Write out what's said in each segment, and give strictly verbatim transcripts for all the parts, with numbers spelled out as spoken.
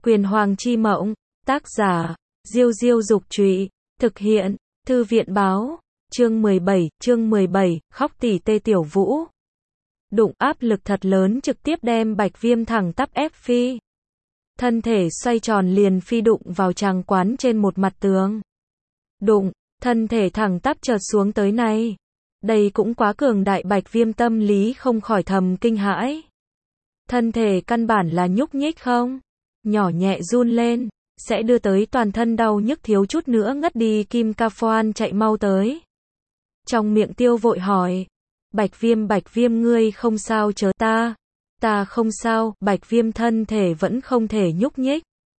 Quyền Hoàng chi mộng, tác giả, Diêu Diêu Dục Trụy, thực hiện, Thư viện Báo, chương mười bảy, chương mười bảy, khóc tỉ tê Tiểu Vũ. Đụng áp lực thật lớn trực tiếp đem Bạch Viêm thẳng tắp ép phi. Thân thể xoay tròn liền phi đụng vào tràng quán trên một mặt tường. Đụng, thân thể thẳng tắp chợt xuống tới này. Đây cũng quá cường đại, Bạch Viêm tâm lý không khỏi thầm kinh hãi. Thân thể căn bản là nhúc nhích không? Nhỏ nhẹ run lên, sẽ đưa tới toàn thân đau nhức thiếu chút nữa ngất đi. Kim Ca Phoan chạy mau tới. Trong miệng tiêu vội hỏi. Bạch Viêm, Bạch Viêm ngươi không sao chớ? Ta, ta không sao. Bạch Viêm thân thể vẫn không thể nhúc nhích.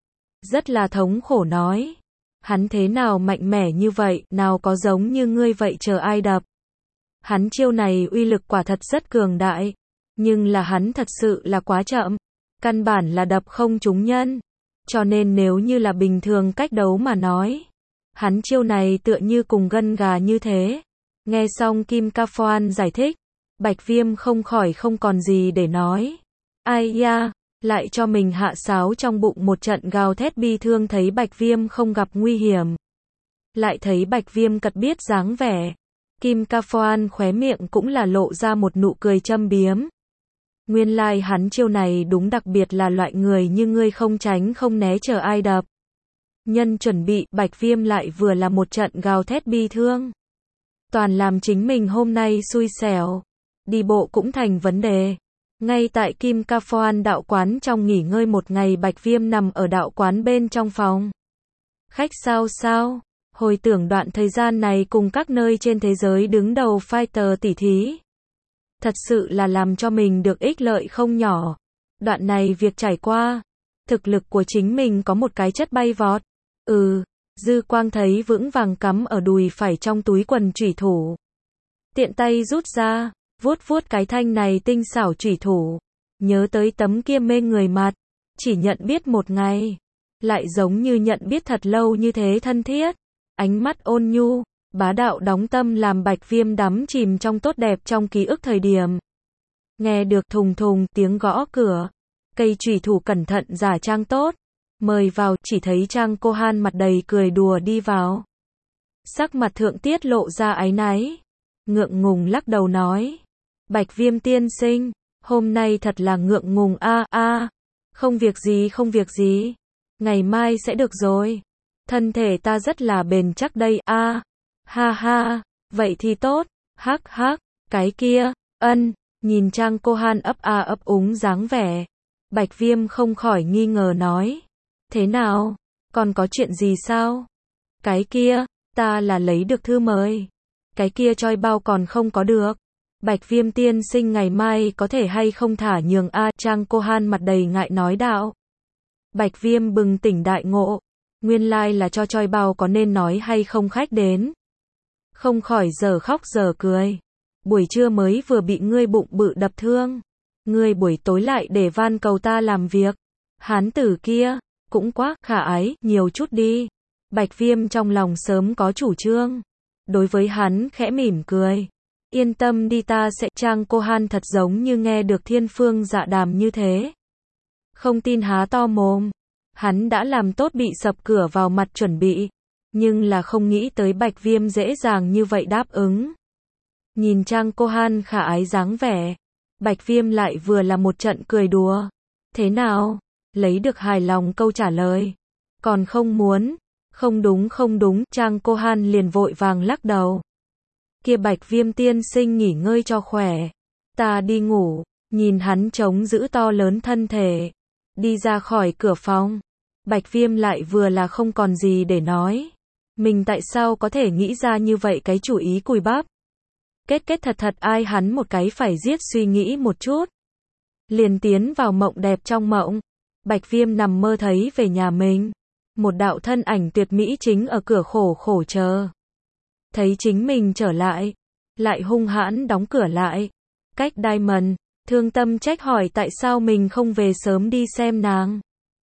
Rất là thống khổ nói. Hắn thế nào mạnh mẽ như vậy, nào có giống như ngươi vậy chờ ai đập. Hắn chiêu này uy lực quả thật rất cường đại. Nhưng là hắn thật sự là quá chậm. Căn bản là đập không trúng nhân. Cho nên nếu như là bình thường cách đấu mà nói. Hắn chiêu này tựa như cùng gân gà như thế. Nghe xong Kim Ca Phoan giải thích. Bạch Viêm không khỏi không còn gì để nói. Ai ya, lại cho mình hạ sáo trong bụng một trận gào thét bi thương. Thấy Bạch Viêm không gặp nguy hiểm. Lại thấy Bạch Viêm cật biết dáng vẻ. Kim Ca Phoan khóe miệng cũng là lộ ra một nụ cười châm biếm. Nguyên lai like hắn chiêu này đúng đặc biệt là loại người như ngươi không tránh không né chờ ai đập. Nhân chuẩn bị, Bạch Viêm lại vừa là một trận gào thét bi thương. Toàn làm chính mình hôm nay xui xẻo. Đi bộ cũng thành vấn đề. Ngay tại Kim Ca Phoan đạo quán trong nghỉ ngơi một ngày, Bạch Viêm nằm ở đạo quán bên trong phòng. Khách sao sao? Hồi tưởng đoạn thời gian này cùng các nơi trên thế giới đứng đầu fighter tỉ thí. Thật sự là làm cho mình được ích lợi không nhỏ. Đoạn này việc trải qua. Thực lực của chính mình có một cái chất bay vọt. Ừ, dư quang thấy vững vàng cắm ở đùi phải trong túi quần chủy thủ. Tiện tay rút ra, vuốt vuốt cái thanh này tinh xảo chủy thủ. Nhớ tới tấm kia mê người mặt. Chỉ nhận biết một ngày. Lại giống như nhận biết thật lâu như thế thân thiết. Ánh mắt ôn nhu, bá đạo đóng tâm làm Bạch Viêm đắm chìm trong tốt đẹp trong ký ức thời điểm. Nghe được thùng thùng tiếng gõ cửa. Cây chủy thủ cẩn thận giả trang tốt. Mời vào, chỉ thấy Trang Cô Han mặt đầy cười đùa đi vào. Sắc mặt thượng tiết lộ ra áy náy. Ngượng ngùng lắc đầu nói. Bạch Viêm tiên sinh, hôm nay thật là ngượng ngùng a a. Không việc gì không việc gì. Ngày mai sẽ được rồi. Thân thể ta rất là bền chắc đây a. Ha ha, vậy thì tốt. Hắc hắc, cái kia, ân, nhìn Trang Cô Han ấp a ấp úng dáng vẻ. Bạch Viêm không khỏi nghi ngờ nói. Thế nào, còn có chuyện gì sao? Cái kia, ta là lấy được thư mời. Cái kia choi bao còn không có được. Bạch Viêm tiên sinh ngày mai có thể hay không thả nhường a. Trang Cô Han mặt đầy ngại nói đạo. Bạch Viêm bừng tỉnh đại ngộ. Nguyên lai like là cho choi bao có nên nói hay không khách đến. Không khỏi giờ khóc giờ cười. Buổi trưa mới vừa bị ngươi bụng bự đập thương. Ngươi buổi tối lại để van cầu ta làm việc. Hán tử kia, cũng quá khả ái, nhiều chút đi. Bạch Viêm trong lòng sớm có chủ trương. Đối với hắn khẽ mỉm cười. Yên tâm đi, ta sẽ. Trang Cô Han thật giống như nghe được thiên phương dạ đàm như thế. Không tin há to mồm. Hắn đã làm tốt bị sập cửa vào mặt chuẩn bị. Nhưng là không nghĩ tới Bạch Viêm dễ dàng như vậy đáp ứng. Nhìn Trang Cô Han khả ái dáng vẻ. Bạch Viêm lại vừa là một trận cười đùa. Thế nào? Lấy được hài lòng câu trả lời. Còn không muốn. Không đúng không đúng. Trang Cô Han liền vội vàng lắc đầu. Kia Bạch Viêm tiên sinh nghỉ ngơi cho khỏe. Ta đi ngủ. Nhìn hắn chống giữ to lớn thân thể. Đi ra khỏi cửa phòng. Bạch Viêm lại vừa là không còn gì để nói. Mình tại sao có thể nghĩ ra như vậy cái chủ ý cùi bắp. Kết kết thật thật ai hắn một cái phải giết suy nghĩ một chút. Liền tiến vào mộng đẹp trong mộng. Bạch Viêm nằm mơ thấy về nhà mình. Một đạo thân ảnh tuyệt mỹ chính ở cửa khổ khổ chờ. Thấy chính mình trở lại. Lại hung hãn đóng cửa lại. Cách Diamond, thương tâm trách hỏi tại sao mình không về sớm đi xem nàng.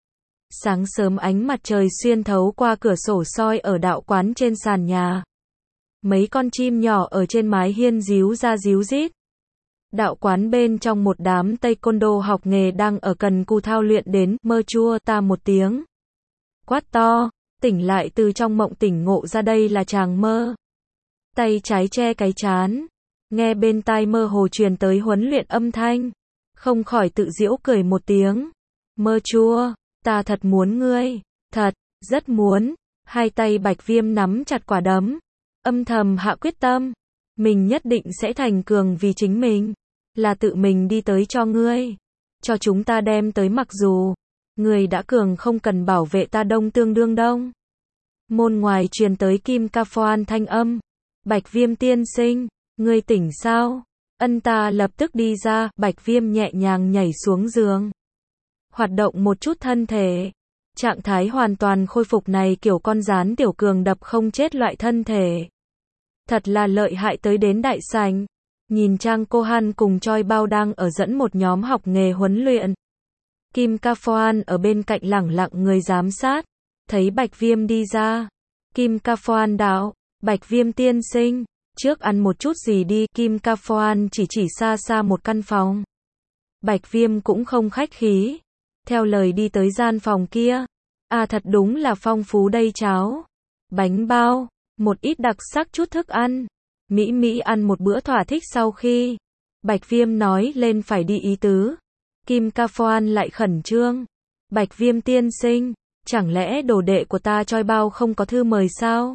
Sáng sớm ánh mặt trời xuyên thấu qua cửa sổ soi ở đạo quán trên sàn nhà. Mấy con chim nhỏ ở trên mái hiên ríu ra ríu rít. Đạo quán bên trong một đám taekwondo học nghề đang ở cần cù thao luyện đến, mơ chua ta một tiếng. Quát to, tỉnh lại từ trong mộng tỉnh ngộ ra đây là chàng mơ. Tay trái che cái trán, nghe bên tai mơ hồ truyền tới huấn luyện âm thanh. Không khỏi tự giễu cười một tiếng. Mơ chua, ta thật muốn ngươi, thật, rất muốn. Hai tay Bạch Viêm nắm chặt quả đấm, âm thầm hạ quyết tâm. Mình nhất định sẽ thành cường vì chính mình. Là tự mình đi tới cho ngươi. Cho chúng ta đem tới mặc dù. Ngươi đã cường không cần bảo vệ ta đông tương đương đông. Môn ngoài truyền tới Kim Ca Phoan thanh âm. Bạch Viêm tiên sinh, ngươi tỉnh sao? Ân ta lập tức đi ra, Bạch Viêm nhẹ nhàng nhảy xuống giường. Hoạt động một chút thân thể. Trạng thái hoàn toàn khôi phục này kiểu con rán tiểu cường đập không chết loại thân thể. Thật là lợi hại tới đến đại sảnh. Nhìn Trang Cô Han cùng Choi Bao đang ở dẫn một nhóm học nghề huấn luyện. Kim Ca Phoan ở bên cạnh lẳng lặng người giám sát. Thấy Bạch Viêm đi ra. Kim Ca Phoan đạo, Bạch Viêm tiên sinh, trước ăn một chút gì đi. Kim Ca Phoan chỉ chỉ xa xa một căn phòng. Bạch Viêm cũng không khách khí. Theo lời đi tới gian phòng kia. À thật đúng là phong phú đây cháo. Bánh bao, một ít đặc sắc chút thức ăn. Mỹ Mỹ ăn một bữa thỏa thích sau khi. Bạch Viêm nói lên phải đi ý tứ. Kim Ca Phoan lại khẩn trương. Bạch Viêm tiên sinh, chẳng lẽ đồ đệ của ta Choi Bao không có thư mời sao?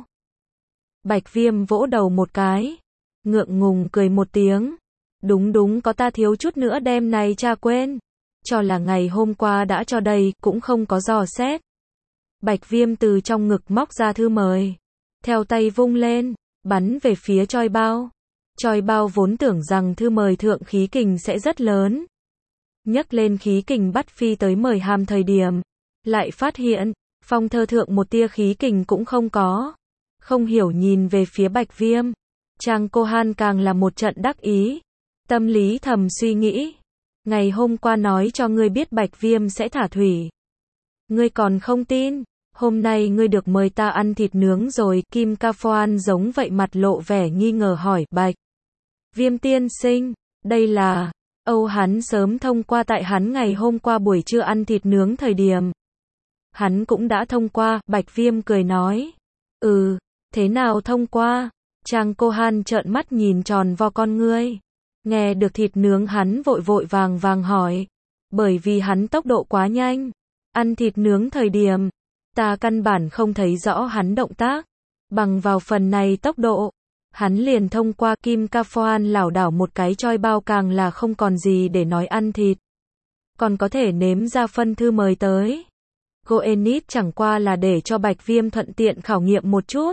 Bạch Viêm vỗ đầu một cái. Ngượng ngùng cười một tiếng. Đúng đúng có ta thiếu chút nữa đem này cha quên. Cho là ngày hôm qua đã cho đầy, cũng không có dò xét. Bạch Viêm từ trong ngực móc ra thư mời. Theo tay vung lên, bắn về phía Choi Bao. Choi Bao vốn tưởng rằng thư mời thượng khí kình sẽ rất lớn. Nhấc lên khí kình bắt phi tới mời hàm thời điểm. Lại phát hiện, phong thơ thượng một tia khí kình cũng không có. Không hiểu nhìn về phía Bạch Viêm. Trang Cô Han càng là một trận đắc ý. Tâm lý thầm suy nghĩ. Ngày hôm qua nói cho ngươi biết Bạch Viêm sẽ thả thủy. Ngươi còn không tin. Hôm nay ngươi được mời ta ăn thịt nướng rồi. Kim Ca Phoan giống vậy mặt lộ vẻ nghi ngờ hỏi Bạch Viêm tiên sinh, đây là... Âu hắn sớm thông qua tại hắn ngày hôm qua buổi trưa ăn thịt nướng thời điểm. Hắn cũng đã thông qua, Bạch Viêm cười nói. Ừ, thế nào thông qua? Trang Cô Han trợn mắt nhìn tròn vo con ngươi. Nghe được thịt nướng hắn vội vội vàng vàng hỏi. Bởi vì hắn tốc độ quá nhanh. Ăn thịt nướng thời điểm. Ta căn bản không thấy rõ hắn động tác. Bằng vào phần này tốc độ. Hắn liền thông qua. Kim Ca Phoan lảo đảo một cái Choi Bao càng là không còn gì để nói ăn thịt. Còn có thể nếm ra phân thư mời tới. Goenit chẳng qua là để cho Bạch Viêm thuận tiện khảo nghiệm một chút.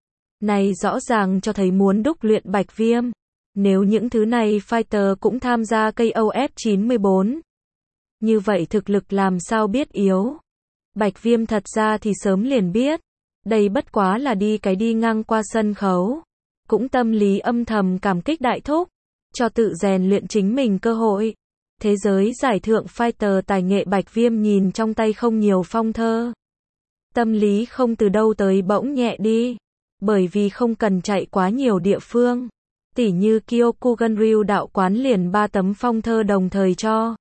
Này rõ ràng cho thấy muốn đúc luyện Bạch Viêm. Nếu những thứ này fighter cũng tham gia K O F chín mươi bốn. Như vậy thực lực làm sao biết yếu. Bạch Viêm thật ra thì sớm liền biết. Đây bất quá là đi cái đi ngang qua sân khấu. Cũng tâm lý âm thầm cảm kích đại thúc. Cho tự rèn luyện chính mình cơ hội. Thế giới giải thượng fighter tài nghệ Bạch Viêm nhìn trong tay không nhiều phong thơ. Tâm lý không từ đâu tới bỗng nhẹ đi. Bởi vì không cần chạy quá nhiều địa phương. Tỉ như Kyokuganryu đạo quán liền ba tấm phong thơ đồng thời cho.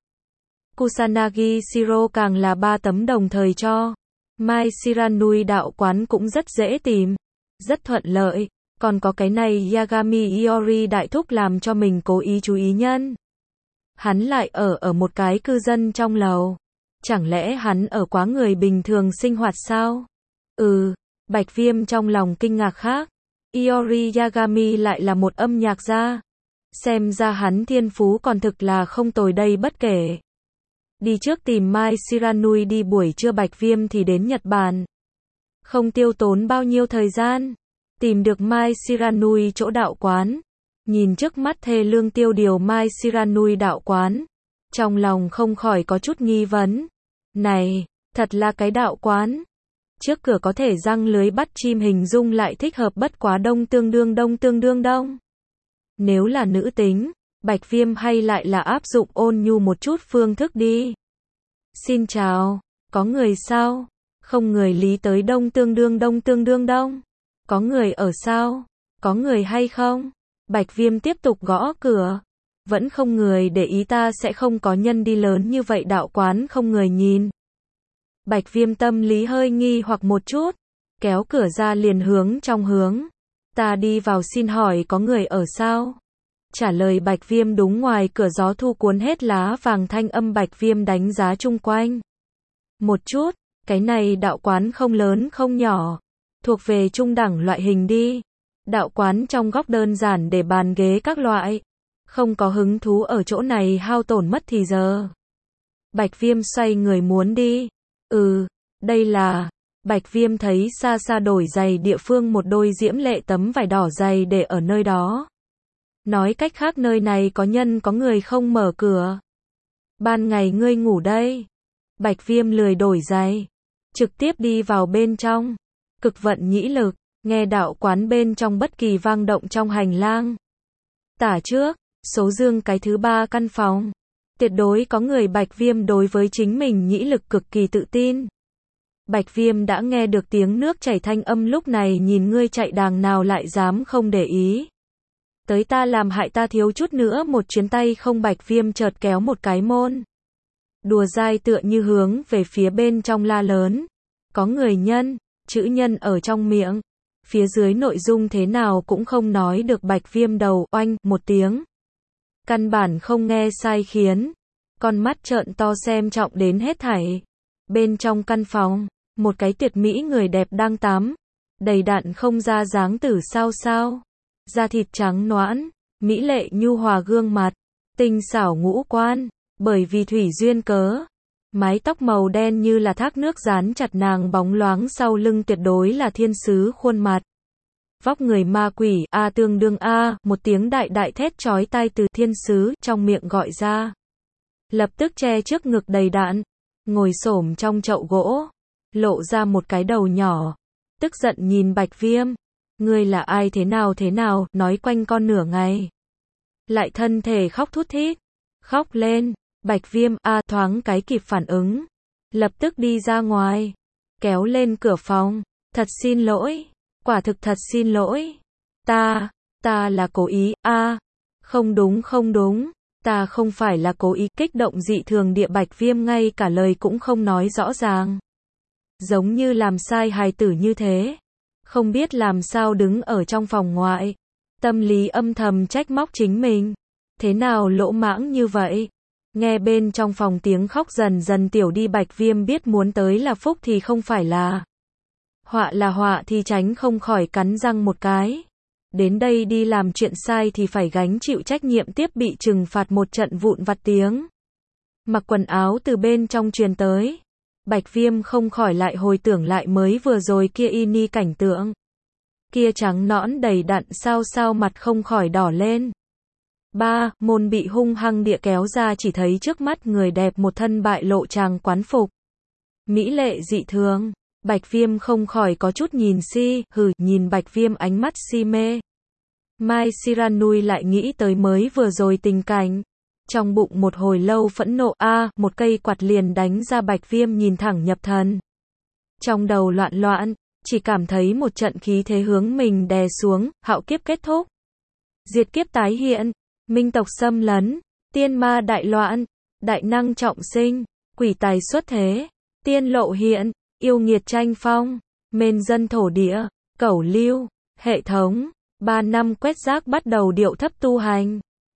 Kusanagi Shiro càng là ba tấm đồng thời cho. Mai Shiranui đạo quán cũng rất dễ tìm. Rất thuận lợi. Còn có cái này Yagami Iori đại thúc làm cho mình cố ý chú ý nhân. Hắn lại ở ở một cái cư dân trong lầu. Chẳng lẽ hắn ở quá người bình thường sinh hoạt sao? Ừ, Bạch Viêm trong lòng kinh ngạc khác. Iori Yagami lại là một âm nhạc gia. Xem ra hắn thiên phú còn thực là không tồi đây bất kể. Đi trước tìm Mai Shiranui đi buổi trưa Bạch Viêm thì đến Nhật Bản. Không tiêu tốn bao nhiêu thời gian. Tìm được Mai Shiranui chỗ đạo quán. Nhìn trước mắt thê lương tiêu điều Mai Shiranui đạo quán. Trong lòng không khỏi có chút nghi vấn. Này, thật là cái đạo quán. Trước cửa có thể răng lưới bắt chim hình dung lại thích hợp bất quá đông tương đương đông tương đương đông. Nếu là nữ tính, Bạch Viêm hay lại là áp dụng ôn nhu một chút phương thức đi. Xin chào, có người sao? Không người lý tới đông tương đương đông tương đương đông. Có người ở sao? Có người hay không? Bạch Viêm tiếp tục gõ cửa. vẫn không người để ý ta sẽ không có nhân đi lớn như vậy đạo quán không người nhìn. Bạch Viêm tâm lý hơi nghi hoặc một chút, kéo cửa ra liền hướng trong hướng. Ta đi vào xin hỏi có người ở sao? Trả lời Bạch Viêm đúng ngoài cửa gió thu cuốn hết lá vàng thanh âm Bạch Viêm đánh giá chung quanh. Một chút, cái này đạo quán không lớn không nhỏ, thuộc về trung đẳng loại hình đi. Đạo quán trong góc đơn giản để bàn ghế các loại, không có hứng thú ở chỗ này hao tổn mất thì giờ. Bạch Viêm xoay người muốn đi. Ừ, đây là... Bạch Viêm thấy xa xa đổi giày địa phương một đôi diễm lệ tấm vải đỏ dày để ở nơi đó. Nói cách khác nơi này có nhân có người không mở cửa. Ban ngày ngươi ngủ đây. Bạch Viêm lười đổi giày, trực tiếp đi vào bên trong. Cực vận nhĩ lực, nghe đạo quán bên trong bất kỳ vang động trong hành lang. Tả trước, số dương cái thứ ba căn phòng. Tuyệt đối có người. Bạch Viêm đối với chính mình nhĩ lực cực kỳ tự tin. Bạch Viêm đã nghe được tiếng nước chảy thanh âm lúc này nhìn ngươi chạy đàng nào lại dám không để ý. Tới ta làm hại ta thiếu chút nữa một chuyến tay không. Bạch Viêm chợt kéo một cái môn. Đùa dai tựa như hướng về phía bên trong la lớn. Có người nhân, chữ nhân ở trong miệng. Phía dưới nội dung thế nào cũng không nói được. Bạch Viêm đầu oanh một tiếng. Căn bản không nghe sai khiến. Con mắt trợn to xem trọng đến hết thảy. Bên trong căn phòng, một cái tuyệt mỹ người đẹp đang tắm. Đầy đặn không ra dáng tử sao sao. Da thịt trắng nõn, mỹ lệ nhu hòa gương mặt, tinh xảo ngũ quan, bởi vì thủy duyên cớ. Mái tóc màu đen như là thác nước dán chặt nàng bóng loáng sau lưng tuyệt đối là thiên sứ khuôn mặt. Vóc người ma quỷ, a tương đương a, một tiếng đại đại thét chói tai từ thiên sứ trong miệng gọi ra. Lập tức che trước ngực đầy đặn, ngồi xổm trong chậu gỗ, lộ ra một cái đầu nhỏ, tức giận nhìn Bạch Viêm. Ngươi là ai thế nào thế nào, nói quanh con nửa ngày. Lại thân thể khóc thút thít, khóc lên, Bạch Viêm, a thoáng cái kịp phản ứng. Lập tức đi ra ngoài, kéo lên cửa phòng, thật xin lỗi, quả thực thật xin lỗi. Ta, ta là cố ý, a không đúng không đúng, ta không phải là cố ý. Kích động dị thường địa Bạch Viêm ngay cả lời cũng không nói rõ ràng. Giống như làm sai hài tử như thế. Không biết làm sao đứng ở trong phòng ngoại. Tâm lý âm thầm trách móc chính mình. Thế nào lỗ mãng như vậy? Nghe bên trong phòng tiếng khóc dần dần tiểu đi. Bạch Viêm biết muốn tới là phúc thì không phải là họa là họa thì tránh không khỏi cắn răng một cái. Đến đây đi làm chuyện sai thì phải gánh chịu trách nhiệm tiếp bị trừng phạt một trận vụn vặt tiếng. Mặc quần áo từ bên trong truyền tới. Bạch Viêm không khỏi lại hồi tưởng lại mới vừa rồi kia y ni cảnh tượng. Kia trắng nõn đầy đặn sao sao mặt không khỏi đỏ lên. Ba, môn bị hung hăng địa kéo ra chỉ thấy trước mắt người đẹp một thân bại lộ tràng quán phục. Mỹ lệ dị thường. Bạch Viêm không khỏi có chút nhìn si, hừ, nhìn Bạch Viêm ánh mắt si mê. Mai Siranui lại nghĩ tới mới vừa rồi tình cảnh. Trong bụng một hồi lâu phẫn nộ, a một cây quạt liền đánh ra. Bạch Viêm nhìn thẳng nhập thần. Trong đầu loạn loạn, chỉ cảm thấy một trận khí thế hướng mình đè xuống, hạo kiếp kết thúc. Diệt kiếp tái hiện, minh tộc xâm lấn, tiên ma đại loạn, đại năng trọng sinh, quỷ tài xuất thế, tiên lộ hiện, yêu nghiệt tranh phong, mên dân thổ địa, cẩu lưu, hệ thống, ba năm quét rác bắt đầu điệu thấp tu hành.